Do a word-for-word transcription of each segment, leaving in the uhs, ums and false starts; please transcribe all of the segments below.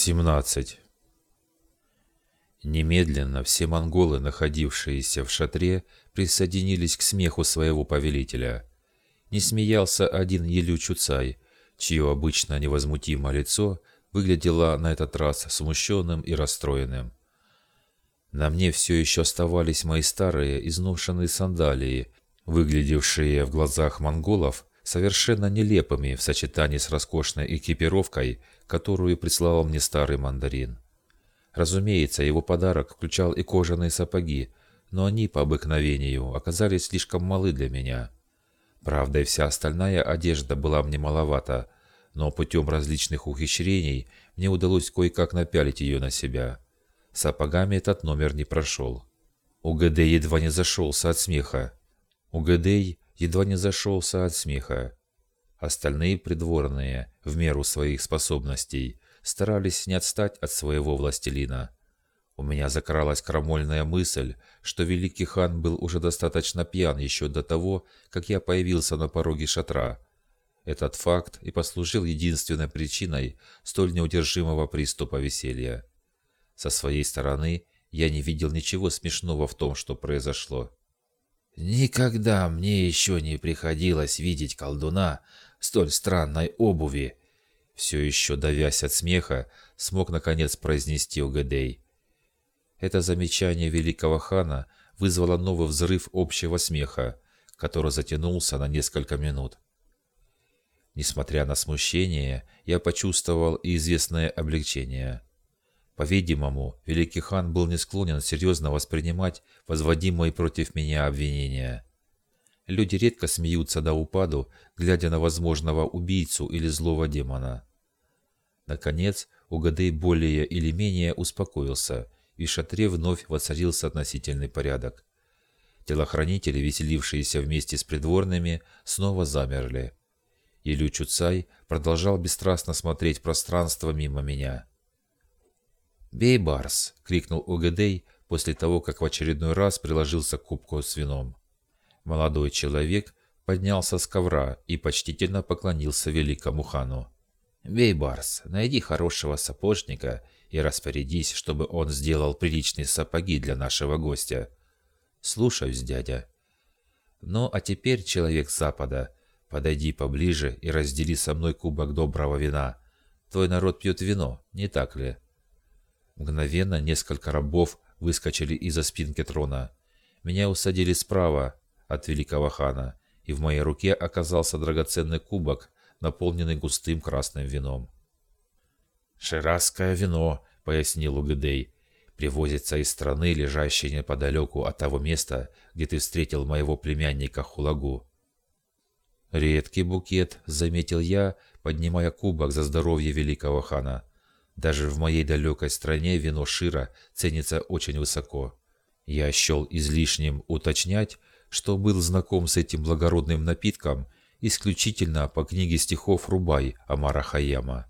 семнадцать. Немедленно все монголы, находившиеся в шатре, присоединились к смеху своего повелителя. Не смеялся один Елю Чуцай, чье обычно невозмутимое лицо выглядело на этот раз смущенным и расстроенным. На мне все еще оставались мои старые изношенные сандалии, выглядевшие в глазах монголов совершенно нелепыми в сочетании с роскошной экипировкой, которую прислал мне старый мандарин. Разумеется, его подарок включал и кожаные сапоги, но они по обыкновению оказались слишком малы для меня. Правда, и вся остальная одежда была мне маловата, но путем различных ухищрений мне удалось кое-как напялить ее на себя. Сапогами этот номер не прошел. Угэдэй едва не зашелся от смеха. Угэдэй едва не зашелся от смеха. Остальные придворные, в меру своих способностей, старались не отстать от своего властелина. У меня закралась крамольная мысль, что великий хан был уже достаточно пьян еще до того, как я появился на пороге шатра. Этот факт и послужил единственной причиной столь неудержимого приступа веселья. Со своей стороны я не видел ничего смешного в том, что произошло. «Никогда мне еще не приходилось видеть колдуна в столь странной обуви», все еще давясь от смеха, смог наконец произнести Угэдэй. Это замечание великого хана вызвало новый взрыв общего смеха, который затянулся на несколько минут. Несмотря на смущение, я почувствовал и известное облегчение. По-видимому, великий хан был не склонен серьезно воспринимать возводимые против меня обвинения. Люди редко смеются до упаду, глядя на возможного убийцу или злого демона. Наконец, Угэдэй более или менее успокоился, и в шатре вновь воцарился относительный порядок. Телохранители, веселившиеся вместе с придворными, снова замерли. Елю Чуцай продолжал бесстрастно смотреть в пространство мимо меня. «Бей, Барс!» — крикнул Угэдэй после того, как в очередной раз приложился к кубку с вином. Молодой человек поднялся с ковра и почтительно поклонился великому хану. «Бей, Барс, найди хорошего сапожника и распорядись, чтобы он сделал приличные сапоги для нашего гостя». «Слушаюсь, дядя». «Ну, а теперь, человек с запада, подойди поближе и раздели со мной кубок доброго вина. Твой народ пьет вино, не так ли?» Мгновенно несколько рабов выскочили из-за спинки трона. Меня усадили справа от великого хана, и в моей руке оказался драгоценный кубок, наполненный густым красным вином. «Ширазское вино», — пояснил Угэдэй, — «привозится из страны, лежащей неподалеку от того места, где ты встретил моего племянника Хулагу». «Редкий букет», — заметил я, поднимая кубок за здоровье великого хана. «Даже в моей далекой стране вино Шира ценится очень высоко». Я счел излишним уточнять, что был знаком с этим благородным напитком исключительно по книге стихов Рубай Омара Хайяма.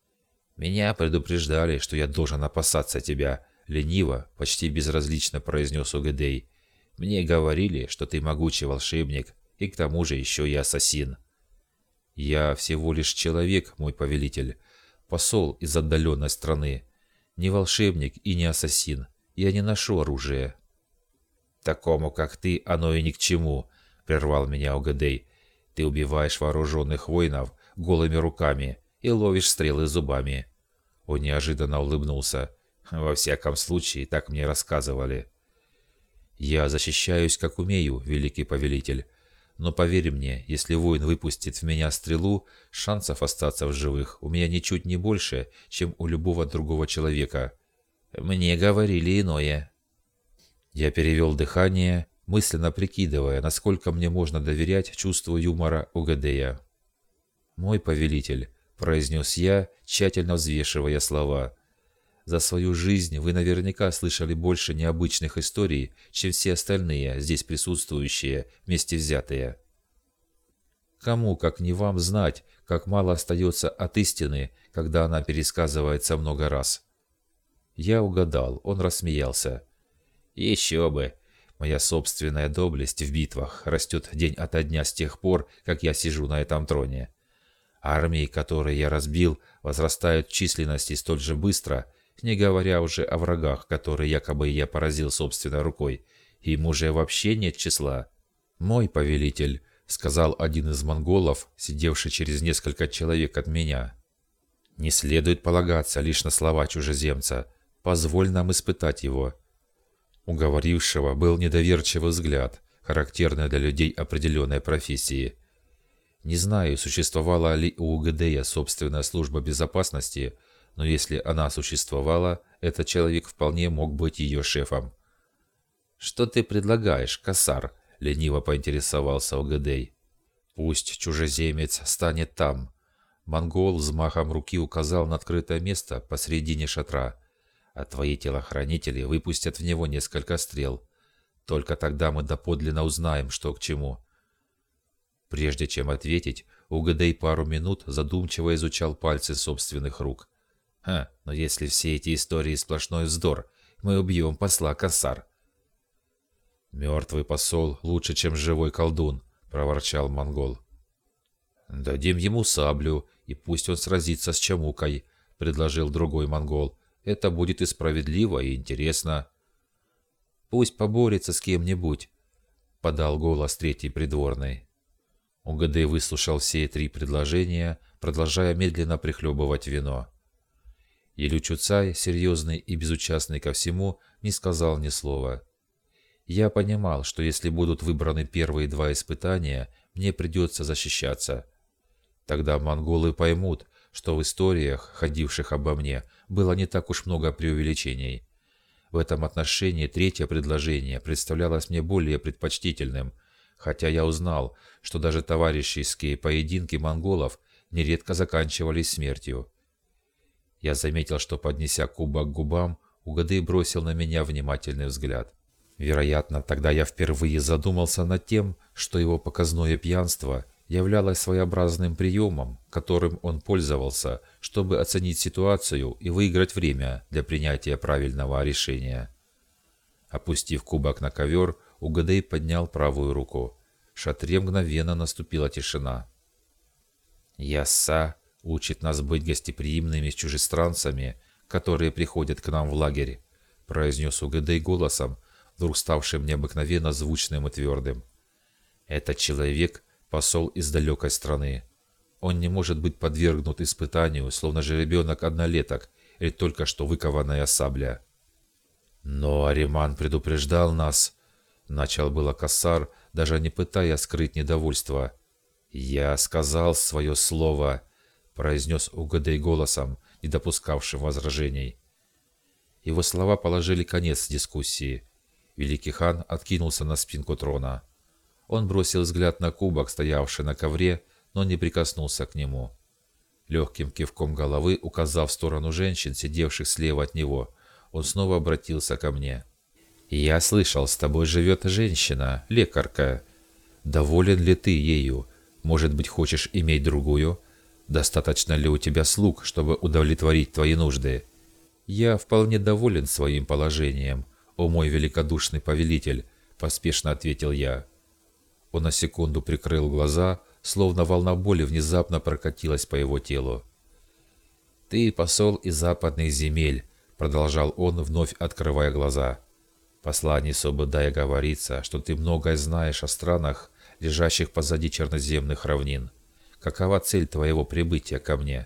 «Меня предупреждали, что я должен опасаться тебя», — лениво, почти безразлично произнес Угэдэй. «Мне говорили, что ты могучий волшебник, и к тому же еще и ассасин». «Я всего лишь человек, мой повелитель, посол из отдаленной страны, не волшебник и не ассасин, я не ношу оружие». «Такому, как ты, оно и ни к чему», — прервал меня Угэдэй. «Ты убиваешь вооруженных воинов голыми руками и ловишь стрелы зубами». Он неожиданно улыбнулся. «Во всяком случае, так мне рассказывали». «Я защищаюсь, как умею, великий повелитель. Но поверь мне, если воин выпустит в меня стрелу, шансов остаться в живых у меня ничуть не больше, чем у любого другого человека». «Мне говорили иное». Я перевел дыхание, мысленно прикидывая, насколько мне можно доверять чувству юмора Угэдэя. «Мой повелитель», — произнес я, тщательно взвешивая слова, — «за свою жизнь вы наверняка слышали больше необычных историй, чем все остальные, здесь присутствующие, вместе взятые. Кому, как не вам, знать, как мало остается от истины, когда она пересказывается много раз?» Я угадал, он рассмеялся. «Еще бы! Моя собственная доблесть в битвах растет день ото дня с тех пор, как я сижу на этом троне. Армии, которые я разбил, возрастают в численности столь же быстро, не говоря уже о врагах, которые якобы я поразил собственной рукой. Им уже вообще нет числа. «Мой повелитель», — сказал один из монголов, сидевший через несколько человек от меня. «Не следует полагаться лишь на слова чужеземца. Позволь нам испытать его». У говорившего был недоверчивый взгляд, характерный для людей определенной профессии. Не знаю, существовала ли у Угадея собственная служба безопасности, но если она существовала, этот человек вполне мог быть ее шефом. «Что ты предлагаешь, Касар?» — лениво поинтересовался Угадей. «Пусть чужеземец станет там». Монгол взмахом руки указал на открытое место посредине шатра. «А твои телохранители выпустят в него несколько стрел. Только тогда мы доподлинно узнаем, что к чему». Прежде чем ответить, Угадей пару минут задумчиво изучал пальцы собственных рук. «Ха, но если все эти истории сплошной вздор, мы убьем посла Касар». «Мертвый посол лучше, чем живой колдун», — проворчал монгол. «Дадим ему саблю, и пусть он сразится с Чамукой», — предложил другой монгол. «Это будет и справедливо, и интересно». «Пусть поборется с кем-нибудь», — подал голос третий придворный. Угадей выслушал все три предложения, продолжая медленно прихлебывать вино. Елючуцай, серьезный и безучастный ко всему, не сказал ни слова. Я понимал, что если будут выбраны первые два испытания, мне придется защищаться. Тогда монголы поймут, что в историях, ходивших обо мне, было не так уж много преувеличений. В этом отношении третье предложение представлялось мне более предпочтительным, хотя я узнал, что даже товарищеские поединки монголов нередко заканчивались смертью. Я заметил, что, поднеся кубок к губам, Угадей бросил на меня внимательный взгляд. Вероятно, тогда я впервые задумался над тем, что его показное пьянство являлось своеобразным приемом, которым он пользовался, чтобы оценить ситуацию и выиграть время для принятия правильного решения. Опустив кубок на ковер, Угадей поднял правую руку. В шатре мгновенно наступила тишина. «Ясса учит нас быть гостеприимными с чужестранцами, которые приходят к нам в лагерь», — произнес Угадей голосом, вдруг ставшим необыкновенно звучным и твердым. «Этот человек — посол из далекой страны. Он не может быть подвергнут испытанию, словно же ребенок-однолеток или только что выкованная сабля». «Но Ариман предупреждал нас», — начал было Касар, даже не пытаясь скрыть недовольство. «Я сказал свое слово», — произнес Угадей голосом, не допускавшим возражений. Его слова положили конец дискуссии. Великий хан откинулся на спинку трона. Он бросил взгляд на кубок, стоявший на ковре, но не прикоснулся к нему. Легким кивком головы, указав в сторону женщин, сидевших слева от него, он снова обратился ко мне. «Я слышал, с тобой живет женщина, лекарка. Доволен ли ты ею? Может быть, хочешь иметь другую? Достаточно ли у тебя слуг, чтобы удовлетворить твои нужды?» «Я вполне доволен своим положением, о мой великодушный повелитель», — поспешно ответил я. Он на секунду прикрыл глаза, словно волна боли внезапно прокатилась по его телу. «Ты посол из западных земель», — продолжал он, вновь открывая глаза. «В послании Собудая говорится, что ты многое знаешь о странах, лежащих позади черноземных равнин. Какова цель твоего прибытия ко мне?»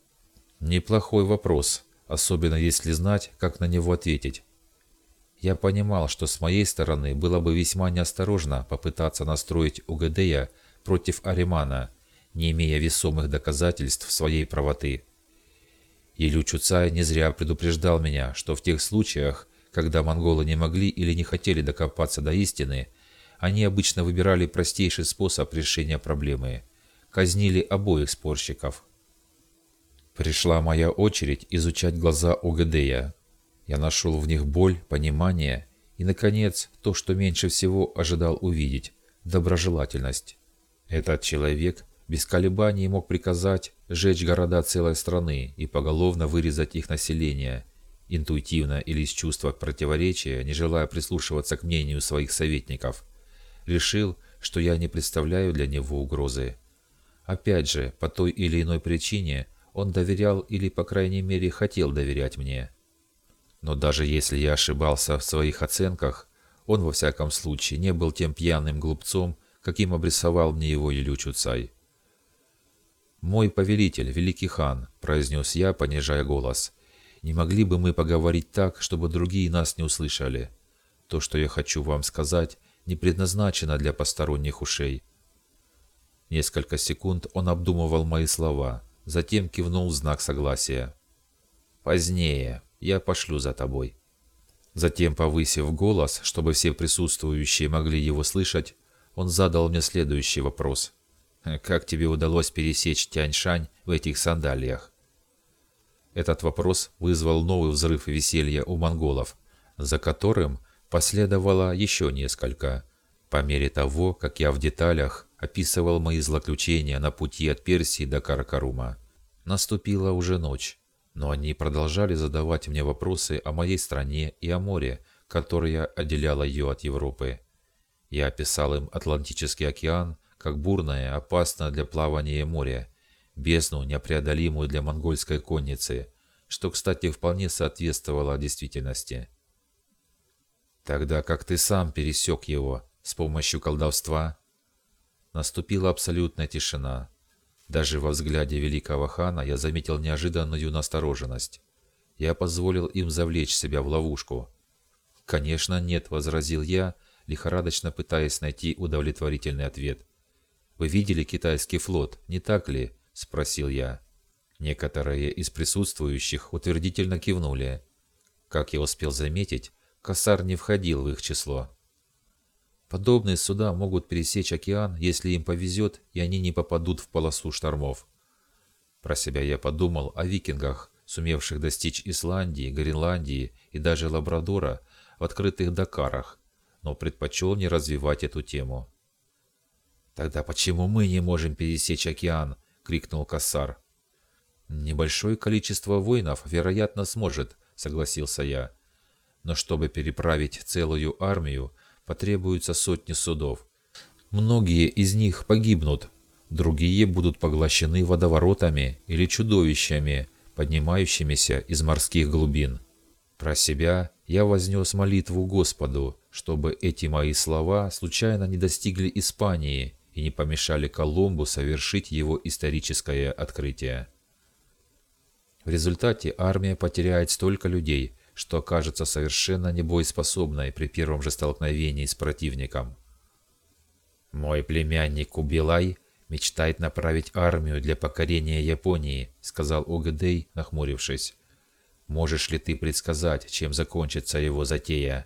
Неплохой вопрос, особенно если знать, как на него ответить. Я понимал, что с моей стороны было бы весьма неосторожно попытаться настроить Угадея против Аримана, не имея весомых доказательств своей правоты. Елючуцай не зря предупреждал меня, что в тех случаях, когда монголы не могли или не хотели докопаться до истины, они обычно выбирали простейший способ решения проблемы – казнили обоих спорщиков. Пришла моя очередь изучать глаза Угадея. Я нашел в них боль, понимание и, наконец, то, что меньше всего ожидал увидеть – доброжелательность. Этот человек без колебаний мог приказать сжечь города целой страны и поголовно вырезать их население, интуитивно или из чувства противоречия, не желая прислушиваться к мнению своих советников. Решил, что я не представляю для него угрозы. Опять же, по той или иной причине он доверял или, по крайней мере, хотел доверять мне. Но даже если я ошибался в своих оценках, он, во всяком случае, не был тем пьяным глупцом, каким обрисовал мне его Илью Чуцай. «Мой повелитель, великий хан», — произнес я, понижая голос, — «не могли бы мы поговорить так, чтобы другие нас не услышали? То, что я хочу вам сказать, не предназначено для посторонних ушей». Несколько секунд он обдумывал мои слова, затем кивнул в знак согласия. «Позднее. Я пошлю за тобой». Затем, повысив голос, чтобы все присутствующие могли его слышать, он задал мне следующий вопрос. «Как тебе удалось пересечь Тянь-Шань в этих сандалиях?» Этот вопрос вызвал новый взрыв веселья у монголов, за которым последовало еще несколько, по мере того, как я в деталях описывал мои злоключения на пути от Персии до Каракарума. Наступила уже ночь, но они продолжали задавать мне вопросы о моей стране и о море, которое отделяло ее от Европы. Я описал им Атлантический океан как бурное, опасное для плавания море, бездну, непреодолимую для монгольской конницы, что, кстати, вполне соответствовало действительности. «Тогда как ты сам пересек его? С помощью колдовства?» Наступила абсолютная тишина. Даже во взгляде великого хана я заметил неожиданную настороженность. Я позволил им завлечь себя в ловушку. «Конечно нет», — возразил я, лихорадочно пытаясь найти удовлетворительный ответ. «Вы видели китайский флот, не так ли?» — спросил я. Некоторые из присутствующих утвердительно кивнули. Как я успел заметить, Косар не входил в их число. Подобные суда могут пересечь океан, если им повезет, и они не попадут в полосу штормов. Про себя я подумал о викингах, сумевших достичь Исландии, Гренландии и даже Лабрадора в открытых Дакарах, но предпочел не развивать эту тему. «Тогда почему мы не можем пересечь океан?» — крикнул Косар. «Небольшое количество воинов, вероятно, сможет», — согласился я. «Но чтобы переправить целую армию, потребуются сотни судов. Многие из них погибнут, другие будут поглощены водоворотами или чудовищами, поднимающимися из морских глубин». Про себя я вознес молитву Господу, чтобы эти мои слова случайно не достигли Испании и не помешали Колумбу совершить его историческое открытие. В результате армия потеряет столько людей, что окажется совершенно небоеспособной при первом же столкновении с противником. «Мой племянник Кубилай мечтает направить армию для покорения Японии», — сказал Угадей, нахмурившись. «Можешь ли ты предсказать, чем закончится его затея?»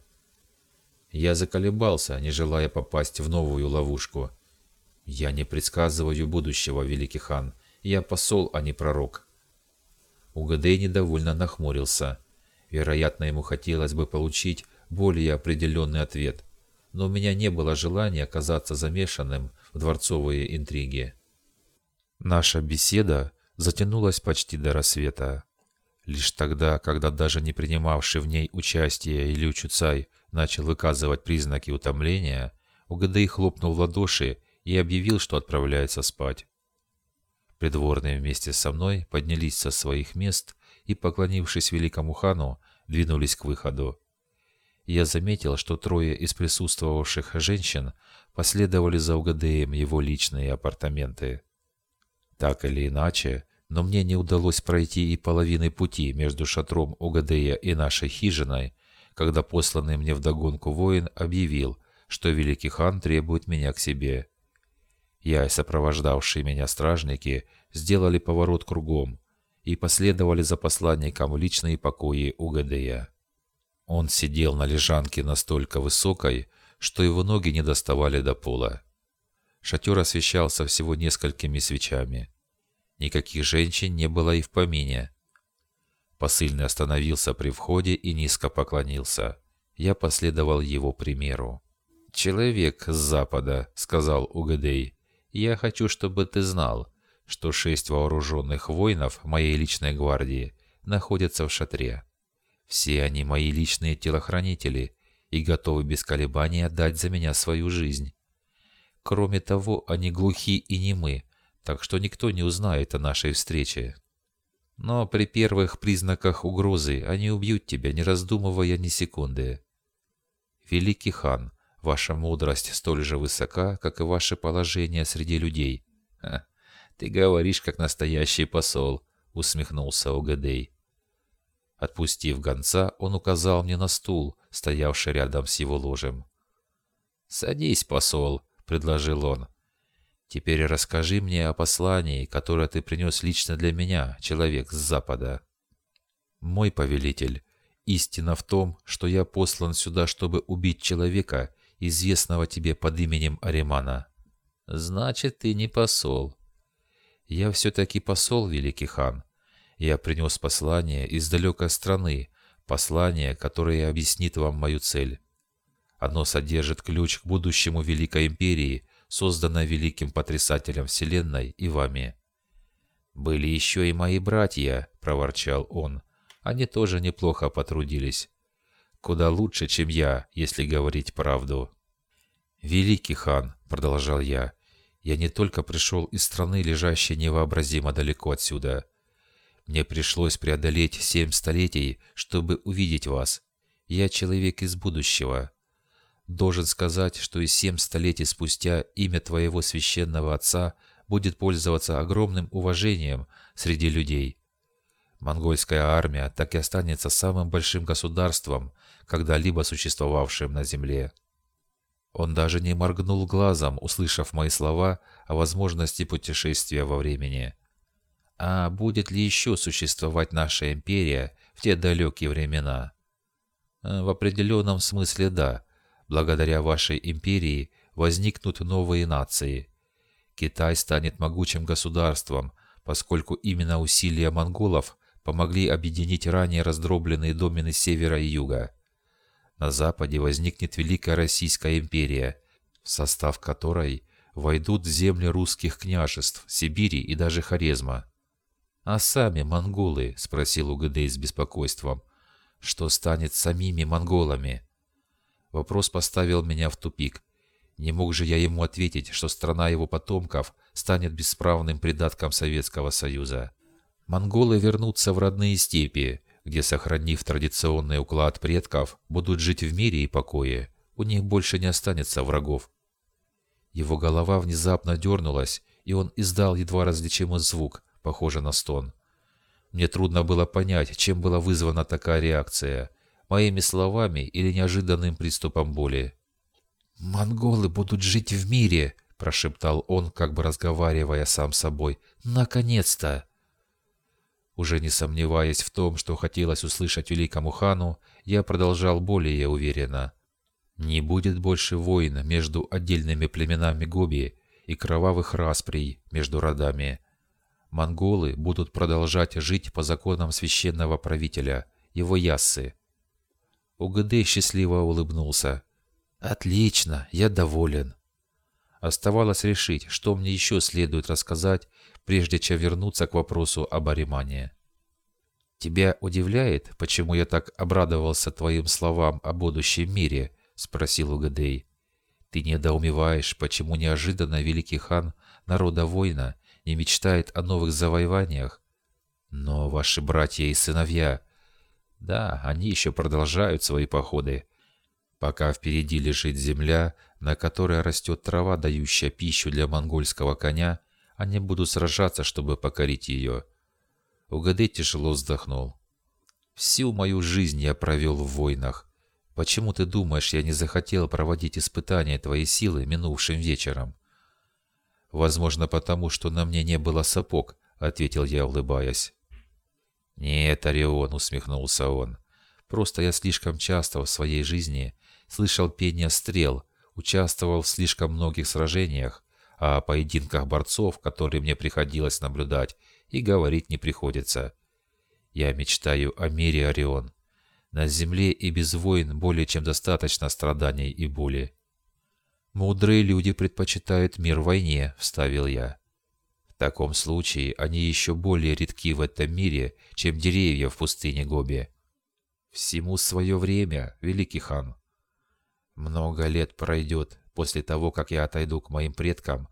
Я заколебался, не желая попасть в новую ловушку. «Я не предсказываю будущего, великий хан. Я посол, а не пророк». Угадей недовольно нахмурился. Вероятно, ему хотелось бы получить более определенный ответ, но у меня не было желания оказаться замешанным в дворцовые интриги. Наша беседа затянулась почти до рассвета. Лишь тогда, когда даже не принимавший в ней участие Илью Чуцай начал выказывать признаки утомления, Угадей хлопнул в ладоши и объявил, что отправляется спать. Придворные вместе со мной поднялись со своих мест и, поклонившись великому хану, двинулись к выходу. Я заметил, что трое из присутствовавших женщин последовали за Угадеем его личные апартаменты. Так или иначе, но мне не удалось пройти и половины пути между шатром Угадея и нашей хижиной, когда посланный мне вдогонку воин объявил, что великий хан требует меня к себе. Я и сопровождавшие меня стражники сделали поворот кругом и последовали за посланником в личные покои Угадея. Он сидел на лежанке настолько высокой, что его ноги не доставали до пола. Шатер освещался всего несколькими свечами. Никаких женщин не было и в помине. Посыльный остановился при входе и низко поклонился. Я последовал его примеру. «Человек с запада», — сказал Угадей, — «я хочу, чтобы ты знал, что шесть вооруженных воинов моей личной гвардии находятся в шатре. Все они мои личные телохранители и готовы без колебаний отдать за меня свою жизнь. Кроме того, они глухи и немы, так что никто не узнает о нашей встрече. Но при первых признаках угрозы они убьют тебя, не раздумывая ни секунды. Великий хан, ваша мудрость столь же высока, как и ваше положение среди людей. Ха, ты говоришь, как настоящий посол, усмехнулся Угадей. Отпустив гонца, он указал мне на стул, стоявший рядом с его ложем. «Садись, посол», — предложил он. «Теперь расскажи мне о послании, которое ты принес лично для меня, человек с запада». «Мой повелитель, истина в том, что я послан сюда, чтобы убить человека, известного тебе под именем Аримана». «Значит, ты не посол». «Я все-таки посол, великий хан. Я принес послание из далекой страны, послание, которое объяснит вам мою цель. Оно содержит ключ к будущему Великой Империи, созданной великим потрясателем Вселенной и вами». «Были еще и мои братья», — проворчал он. «Они тоже неплохо потрудились. Куда лучше, чем я, если говорить правду». «Великий хан», — продолжал я, — «я не только пришел из страны, лежащей невообразимо далеко отсюда. Мне пришлось преодолеть семь столетий, чтобы увидеть вас. Я человек из будущего. Должен сказать, что и семь столетий спустя имя твоего священного отца будет пользоваться огромным уважением среди людей. Монгольская армия так и останется самым большим государством, когда-либо существовавшим на земле». Он даже не моргнул глазом, услышав мои слова о возможности путешествия во времени. А будет ли еще существовать наша империя в те далекие времена? В определенном смысле да. Благодаря вашей империи возникнут новые нации. Китай станет могучим государством, поскольку именно усилия монголов помогли объединить ранее раздробленные домены севера и юга. На западе возникнет Великая Российская империя, в состав которой войдут земли русских княжеств, Сибири и даже Хорезма. «А сами монголы?» — спросил Угадей с беспокойством. «Что станет с самими монголами?» Вопрос поставил меня в тупик. Не мог же я ему ответить, что страна его потомков станет бесправным придатком Советского Союза. Монголы вернутся в родные степи, где, сохранив традиционный уклад предков, будут жить в мире и покое. У них больше не останется врагов. Его голова внезапно дернулась, и он издал едва различимый звук, похожий на стон. Мне трудно было понять, чем была вызвана такая реакция – моими словами или неожиданным приступом боли. «Монголы будут жить в мире!» – прошептал он, как бы разговаривая сам с собой. «Наконец-то!» Уже не сомневаясь в том, что хотелось услышать великому хану, я продолжал более уверенно. «Не будет больше войн между отдельными племенами Гоби и кровавых расприй между родами. Монголы будут продолжать жить по законам священного правителя, его Яссы». Угадей счастливо улыбнулся. «Отлично, я доволен». Оставалось решить, что мне еще следует рассказать, прежде чем вернуться к вопросу об Аримане. «Тебя удивляет, почему я так обрадовался твоим словам о будущем мире?» — спросил Угадей. «Ты недоумеваешь, почему неожиданно великий хан народа воина не мечтает о новых завоеваниях? Но ваши братья и сыновья, да, они еще продолжают свои походы. Пока впереди лежит земля, на которой растет трава, дающая пищу для монгольского коня, они будут сражаться, чтобы покорить ее». Угадей тяжело вздохнул. «Всю мою жизнь я провел в войнах. Почему ты думаешь, я не захотел проводить испытания твоей силы минувшим вечером?» «Возможно, потому, что на мне не было сапог», — ответил я, улыбаясь. «Нет, Орион», — усмехнулся он, — «просто я слишком часто в своей жизни слышал пение стрел, участвовал в слишком многих сражениях, а о поединках борцов, которые мне приходилось наблюдать, и говорить не приходится. Я мечтаю о мире, Орион. На земле и без войн более чем достаточно страданий и боли». «Мудрые люди предпочитают мир войне», — вставил я. «В таком случае они еще более редки в этом мире, чем деревья в пустыне Гоби». «Всему свое время, великий хан. Много лет пройдет после того, как я отойду к моим предкам,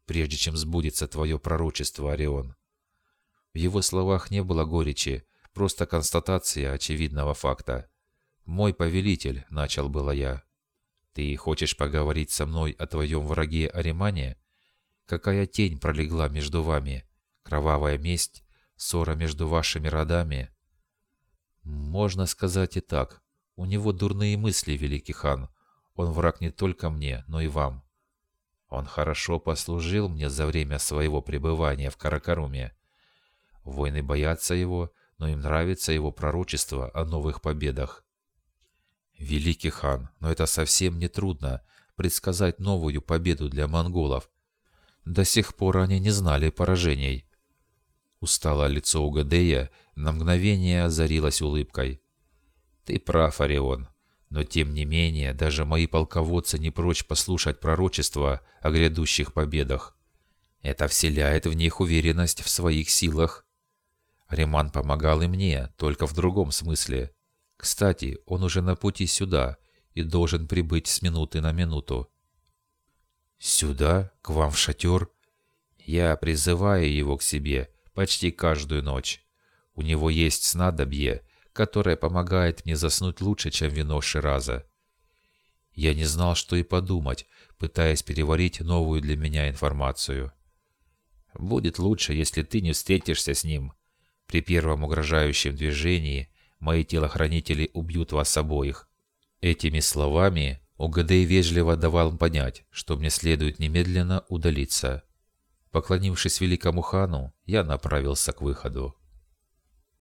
прежде чем сбудется твое пророчество, Орион». В его словах не было горечи, просто констатация очевидного факта. «Мой повелитель», — начал было я. «Ты хочешь поговорить со мной о твоем враге Аримане? Какая тень пролегла между вами? Кровавая месть? Ссора между вашими родами?» «Можно сказать и так. У него дурные мысли, великий хан. Он враг не только мне, но и вам. Он хорошо послужил мне за время своего пребывания в Каракаруме. Воины боятся его, но им нравится его пророчество о новых победах». «Великий хан, но это совсем не трудно предсказать новую победу для монголов. До сих пор они не знали поражений». Усталое лицо Угадея на мгновение озарилось улыбкой. «Ты прав, Орион, но тем не менее даже мои полководцы не прочь послушать пророчества о грядущих победах. Это вселяет в них уверенность в своих силах. Ариман помогал и мне, только в другом смысле. Кстати, он уже на пути сюда и должен прибыть с минуты на минуту». «Сюда? К вам в шатер?» «Я призываю его к себе почти каждую ночь. У него есть снадобье, которое помогает мне заснуть лучше, чем вино Шираза». Я не знал, что и подумать, пытаясь переварить новую для меня информацию. «Будет лучше, если ты не встретишься с ним. При первом угрожающем движении мои телохранители убьют вас обоих». Этими словами Угадей вежливо давал понять, что мне следует немедленно удалиться. Поклонившись великому хану, я направился к выходу.